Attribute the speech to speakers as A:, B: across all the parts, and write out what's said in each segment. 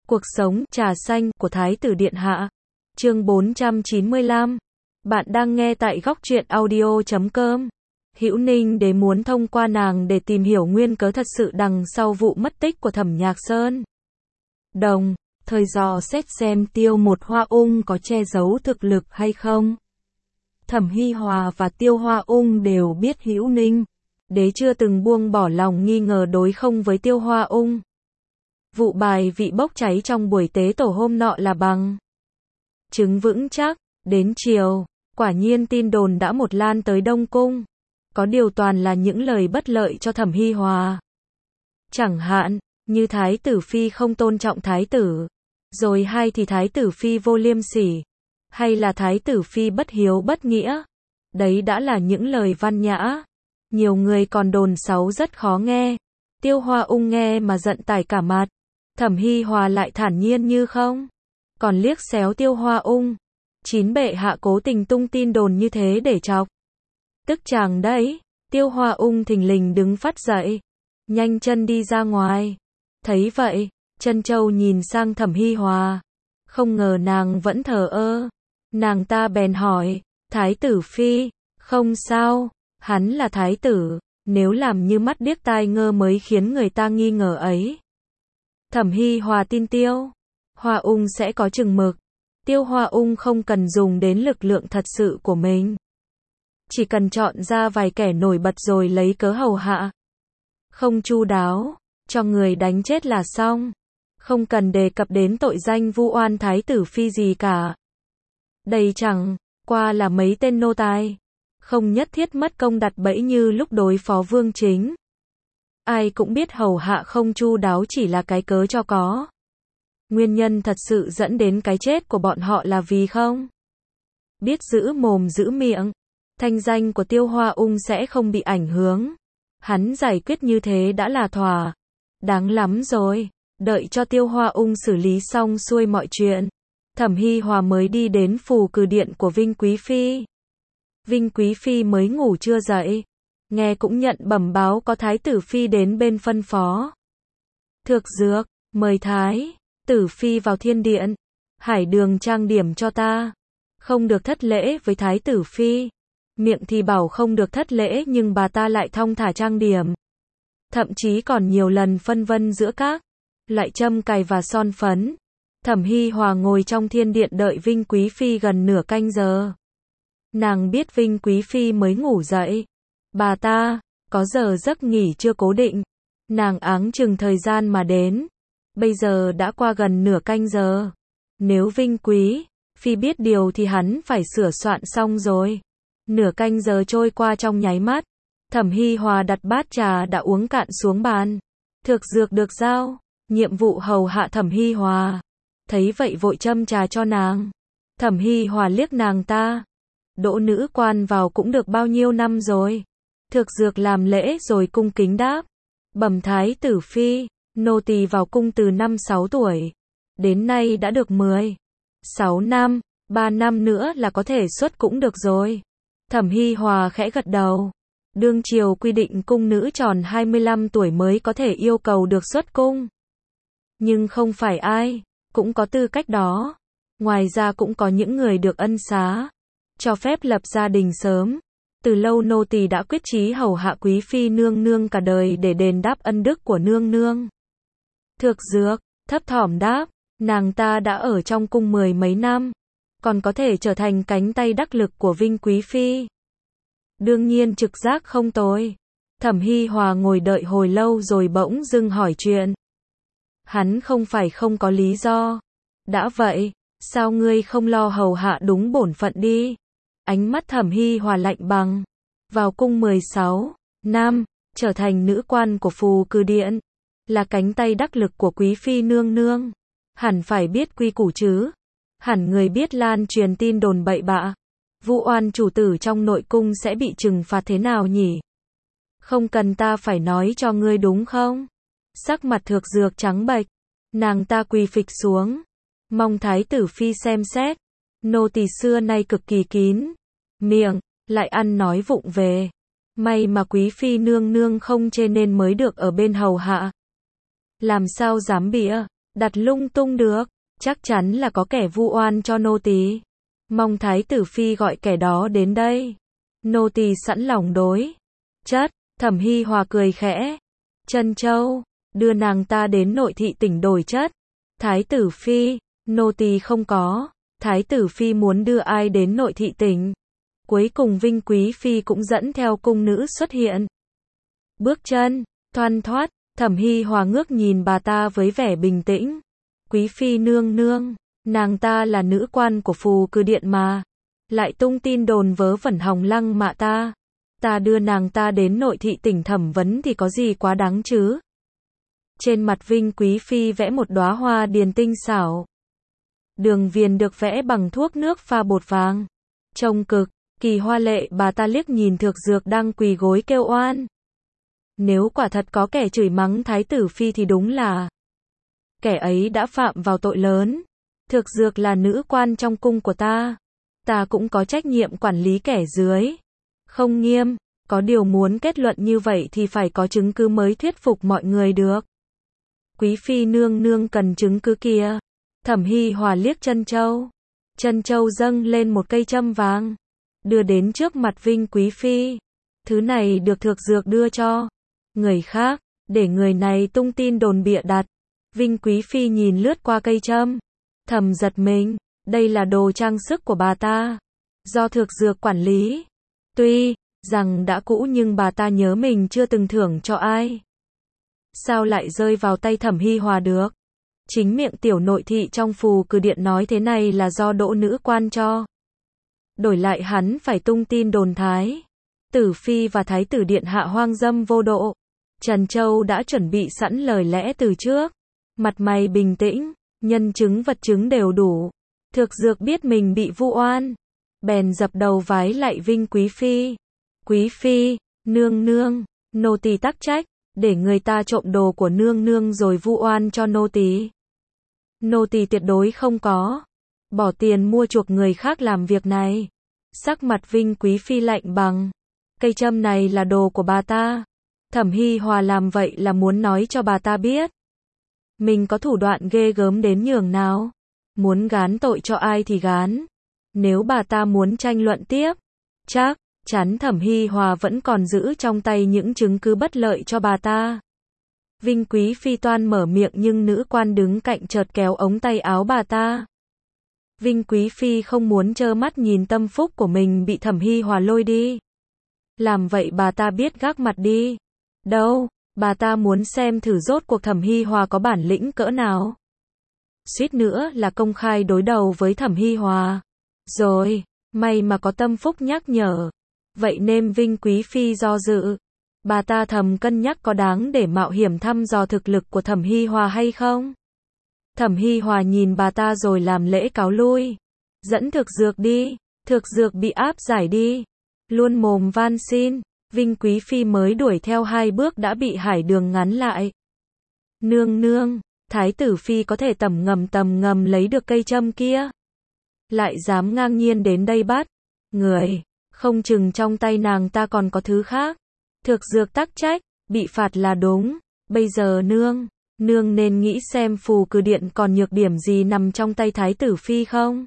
A: Cuộc sống trà xanh của Thái tử Điện Hạ. Chương 495. Bạn đang nghe tại góc truyện audio.com. Hữu Ninh Đế muốn thông qua nàng để tìm hiểu nguyên cớ thật sự đằng sau vụ mất tích của Thẩm Nhạc Sơn. Đồng thời dò xét xem Tiêu Một Hoa Ung có che giấu thực lực hay không. Thẩm Hi Hòa và Tiêu Hoa Ung đều biết Hữu Ninh Đế chưa từng buông bỏ lòng nghi ngờ đối không với Tiêu Hoa Ung. Vụ bài vị bốc cháy trong buổi tế tổ hôm nọ là bằng chứng vững chắc. Đến chiều, quả nhiên tin đồn đã một lan tới Đông Cung. Có điều toàn là những lời bất lợi cho Thẩm Hi Hòa. Chẳng hạn, như Thái tử Phi không tôn trọng Thái tử. Rồi hay thì Thái tử Phi vô liêm sỉ. Hay là Thái tử Phi bất hiếu bất nghĩa. Đấy đã là những lời văn nhã. Nhiều người còn đồn xấu rất khó nghe. Tiêu Hoa Ung nghe mà giận tải cả mặt. Thẩm Hi Hòa lại thản nhiên như không. Còn liếc xéo Tiêu Hoa Ung. Chín bệ hạ cố tình tung tin đồn như thế để chọc tức chàng đấy. Tiêu Hoa Ung thình lình đứng phát dậy, nhanh chân đi ra ngoài. Thấy vậy, Trân Châu nhìn sang Thẩm Hi Hòa, không ngờ nàng vẫn thờ ơ. Nàng ta bèn hỏi, Thái tử Phi, không sao, hắn là thái tử, nếu làm như mắt điếc tai ngơ mới khiến người ta nghi ngờ ấy. Thẩm Hi Hòa tin Tiêu Hoa Ung sẽ có chừng mực. Tiêu Hoa Ung không cần dùng đến lực lượng thật sự của mình. Chỉ cần chọn ra vài kẻ nổi bật rồi lấy cớ hầu hạ. Không chu đáo, cho người đánh chết là xong. Không cần đề cập đến tội danh vu oan Thái tử Phi gì cả. Đây chẳng qua là mấy tên nô tài. Không nhất thiết mất công đặt bẫy như lúc đối phó Vương Chính. Ai cũng biết hầu hạ không chu đáo chỉ là cái cớ cho có. Nguyên nhân thật sự dẫn đến cái chết của bọn họ là vì không biết giữ mồm giữ miệng. Thanh danh của Tiêu Hoa Ung sẽ không bị ảnh hưởng. Hắn giải quyết như thế đã là thỏa đáng lắm rồi. Đợi cho Tiêu Hoa Ung xử lý xong xuôi mọi chuyện, Thẩm Hi Hòa mới đi đến phù cử điện của Vinh Quý Phi. Vinh Quý Phi mới ngủ chưa dậy, nghe cũng nhận bẩm báo có Thái tử Phi đến bên phân phó. Thược Dược, mời Thái tử Phi vào thiên điện. Hải Đường trang điểm cho ta. Không được thất lễ với Thái tử Phi. Miệng thì bảo không được thất lễ nhưng bà ta lại thong thả trang điểm. Thậm chí còn nhiều lần phân vân giữa các loại châm cài và son phấn. Thẩm Hi Hòa ngồi trong thiên điện đợi Vinh Quý Phi gần nửa canh giờ. Nàng biết Vinh Quý Phi mới ngủ dậy. Bà ta có giờ giấc nghỉ chưa cố định. Nàng áng chừng thời gian mà đến. Bây giờ đã qua gần nửa canh giờ. Nếu Vinh Quý Phi biết điều thì hắn phải sửa soạn xong rồi. Nửa canh giờ trôi qua trong nháy mắt. Thẩm Hi Hòa đặt bát trà đã uống cạn xuống bàn. Thược Dược được giao nhiệm vụ hầu hạ Thẩm Hi Hòa. Thấy vậy vội châm trà cho nàng. Thẩm Hi Hòa liếc nàng ta. Đỗ nữ quan vào cũng được bao nhiêu năm rồi. Thược Dược làm lễ rồi cung kính đáp. Bẩm Thái tử Phi, nô tỳ vào cung từ năm 6 tuổi. Đến nay đã được 16 năm, 3 năm nữa là có thể xuất cũng được rồi. Thẩm Hi Hòa khẽ gật đầu. Đương triều quy định cung nữ tròn 25 tuổi mới có thể yêu cầu được xuất cung. Nhưng không phải ai cũng có tư cách đó. Ngoài ra cũng có những người được ân xá, cho phép lập gia đình sớm. Từ lâu nô tỳ đã quyết chí hầu hạ Quý Phi nương nương cả đời để đền đáp ân đức của nương nương. Thược Dược thấp thỏm đáp, nàng ta đã ở trong cung 10 mấy năm, còn có thể trở thành cánh tay đắc lực của Vinh Quý Phi. Đương nhiên trực giác không tồi. Thẩm Hi Hòa ngồi đợi hồi lâu rồi bỗng dưng hỏi chuyện. Hắn không phải không có lý do. Đã vậy, sao ngươi không lo hầu hạ đúng bổn phận đi? Ánh mắt Thẩm Hi Hòa lạnh băng. Vào cung 16 năm, trở thành nữ quan của phù cử điện, là cánh tay đắc lực của Quý Phi nương nương. Hẳn phải biết quy củ chứ. Hẳn người biết lan truyền tin đồn bậy bạ, vu oan chủ tử trong nội cung sẽ bị trừng phạt thế nào nhỉ? Không cần ta phải nói cho ngươi đúng không? Sắc mặt Thược Dược trắng bệch. Nàng ta quỳ phịch xuống. Mong Thái tử Phi xem xét. Nô tỳ xưa nay cực kỳ kín miệng, lại ăn nói vụng về. May mà Quý Phi nương nương không chê nên mới được ở bên hầu hạ. Làm sao dám bịa đặt lung tung được, chắc chắn là có kẻ vu oan cho nô tỳ. Mong thái tử phi gọi kẻ đó đến đây. Nô tỳ sẵn lòng đối chất. Thẩm Hi Hòa cười khẽ. Trân Châu, đưa nàng ta đến nội thị tỉnh đổi chất. Thái tử phi, nô tỳ không có. Thái tử phi muốn đưa ai đến nội thị tỉnh? Cuối cùng Vinh Quý phi cũng dẫn theo cung nữ xuất hiện. Bước chân thoăn thoắt, Thẩm Hi Hòa ngước nhìn bà ta với vẻ bình tĩnh. Quý phi nương nương, nàng ta là nữ quan của Phù Cử Điện mà, lại tung tin đồn vớ vẩn hòng lăng mạ ta. Ta đưa nàng ta đến nội thị tỉnh thẩm vấn thì có gì quá đáng chứ? Trên mặt Vinh Quý phi vẽ một đóa hoa điền tinh xảo. Đường viền được vẽ bằng thuốc nước pha bột vàng. Trông cực kỳ hoa lệ. Bà ta liếc nhìn Thược Dược đang quỳ gối kêu oan. Nếu quả thật có kẻ chửi mắng thái tử phi thì đúng là kẻ ấy đã phạm vào tội lớn. Thược Dược là nữ quan trong cung của ta. Ta cũng có trách nhiệm quản lý kẻ dưới. Không nghiêm, có điều muốn kết luận như vậy thì phải có chứng cứ mới thuyết phục mọi người được. Quý phi nương nương cần chứng cứ kia. Thẩm Hi Hòa liếc Trân Châu. Trân Châu dâng lên một cây châm vàng, đưa đến trước mặt Vinh Quý phi. Thứ này được Thược Dược đưa cho người khác, để người này tung tin đồn bịa đặt. Vinh Quý phi nhìn lướt qua cây châm, thầm giật mình, đây là đồ trang sức của bà ta, do Thược Dược quản lý. Tuy rằng đã cũ nhưng bà ta nhớ mình chưa từng thưởng cho ai. Sao lại rơi vào tay Thẩm Hi Hòa được? Chính miệng tiểu nội thị trong Phù Cử Điện nói thế này là do Đỗ nữ quan cho. Đổi lại hắn phải tung tin đồn thái tử phi và thái tử điện hạ hoang dâm vô độ. Trân Châu đã chuẩn bị sẵn lời lẽ từ trước, mặt mày bình tĩnh, nhân chứng vật chứng đều đủ. Thược Dược biết mình bị vu oan, bèn dập đầu vái lạy Vinh Quý phi. Quý phi nương nương, nô tỳ tắc trách, để người ta trộm đồ của nương nương rồi vu oan cho nô tỳ. Nô tỳ tuyệt đối không có bỏ tiền mua chuộc người khác làm việc này. Sắc mặt Vinh Quý phi lạnh bằng. Cây châm này là đồ của bà ta. Thẩm Hi Hòa làm vậy là muốn nói cho bà ta biết mình có thủ đoạn ghê gớm đến nhường nào. Muốn gán tội cho ai thì gán. Nếu bà ta muốn tranh luận tiếp, chắc chắn Thẩm Hi Hòa vẫn còn giữ trong tay những chứng cứ bất lợi cho bà ta. Vinh Quý phi toan mở miệng nhưng nữ quan đứng cạnh chợt kéo ống tay áo bà ta. Vinh Quý phi không muốn trơ mắt nhìn tâm phúc của mình bị Thẩm Hi Hòa lôi đi. Làm vậy bà ta biết gác mặt đi. Đâu, bà ta muốn xem thử rốt cuộc Thẩm Hi Hòa có bản lĩnh cỡ nào. Suýt nữa là công khai đối đầu với Thẩm Hi Hòa. Rồi, may mà có tâm phúc nhắc nhở. Vậy nên Vinh Quý phi do dự. Bà ta thầm cân nhắc có đáng để mạo hiểm thăm dò thực lực của Thẩm Hi Hòa hay không. Thẩm Hi Hòa nhìn bà ta rồi làm lễ cáo lui. Dẫn Thược Dược đi. Thược Dược bị áp giải đi. Luôn mồm van xin. Vinh Quý phi mới đuổi theo 2 bước đã bị Hải Đường ngắn lại. Nương nương, thái tử phi có thể tầm ngầm lấy được cây châm kia. Lại dám ngang nhiên đến đây bắt người. Không chừng trong tay nàng ta còn có thứ khác. Thược Dược tắc trách, bị phạt là đúng. Bây giờ nương nên nghĩ xem Phù Cử Điện còn nhược điểm gì nằm trong tay thái tử phi không.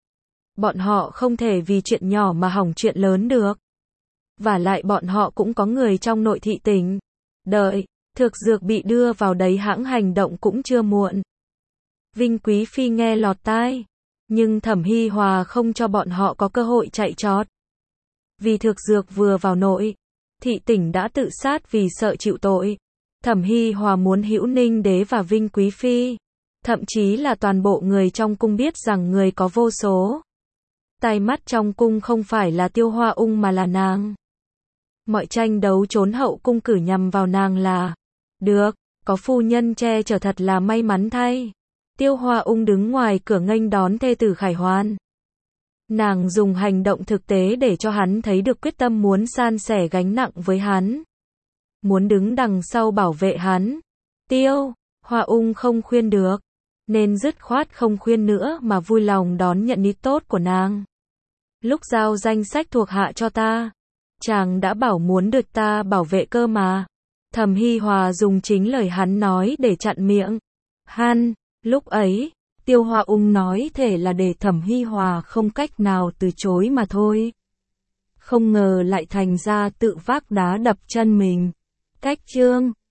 A: Bọn họ không thể vì chuyện nhỏ mà hỏng chuyện lớn được. Và lại bọn họ cũng có người trong nội thị tỉnh. Đợi Thược Dược bị đưa vào đấy hãng hành động cũng chưa muộn. Vinh Quý phi nghe lọt tai. Nhưng Thẩm Hi Hòa không cho bọn họ có cơ hội chạy trọt. Vì Thược Dược vừa vào nội thị tỉnh đã tự sát vì sợ chịu tội. Thẩm Hi Hòa muốn Hữu Ninh đế và Vinh Quý phi, thậm chí là toàn bộ người trong cung biết rằng người có vô số tai mắt trong cung không phải là Tiêu Hoa Ung mà là nàng. Mọi tranh đấu trốn hậu cung cử nhằm vào nàng là được, có phu nhân che chở thật là may mắn thay. Tiêu Hoa Ung đứng ngoài cửa nghênh đón thê tử Khải Hoàn. Nàng dùng hành động thực tế để cho hắn thấy được quyết tâm muốn san sẻ gánh nặng với hắn. Muốn đứng đằng sau bảo vệ hắn. Tiêu Hoa Ung không khuyên được, nên dứt khoát không khuyên nữa mà vui lòng đón nhận ý tốt của nàng. Lúc giao danh sách thuộc hạ cho ta, chàng đã bảo muốn được ta bảo vệ cơ mà. Thẩm Hi Hòa dùng chính lời hắn nói để chặn miệng hắn. Lúc ấy, Tiêu Hoa Ung nói thể là để Thẩm Hi Hòa không cách nào từ chối mà thôi. Không ngờ lại thành ra tự vác đá đập chân mình. Cách chương